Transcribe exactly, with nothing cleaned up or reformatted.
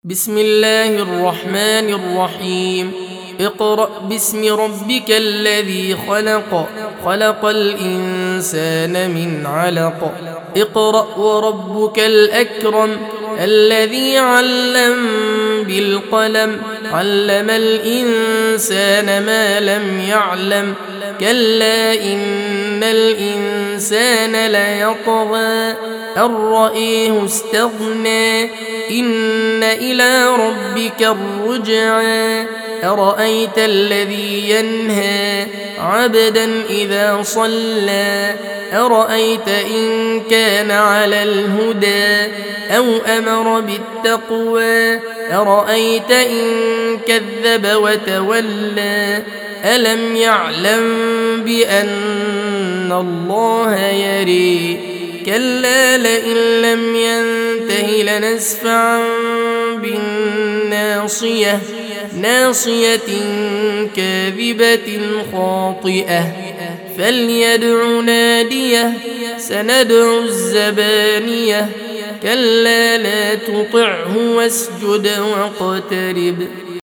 بسم الله الرحمن الرحيم. اقرأ باسم ربك الذي خلق خلق الإنسان من علق. اقرأ وربك الأكرم الذي علم بالقلم علم الإنسان ما لم يعلم كلا إن الإنسان ليطغى أن رآه استغنى إن إلى ربك الرجعى أرأيت الذي ينهى عبدا إذا صلى أرأيت إن كان على الهدى أو أمر بالتقوى أرأيت إن كذب وتولى ألم يعلم بأن الله يري كلا لئن لم ينته لنسفعا بالناصية ناصية كاذبة خاطئة فليدع ناديه سندع الزبانية كلا لا تطعه واسجد واقترب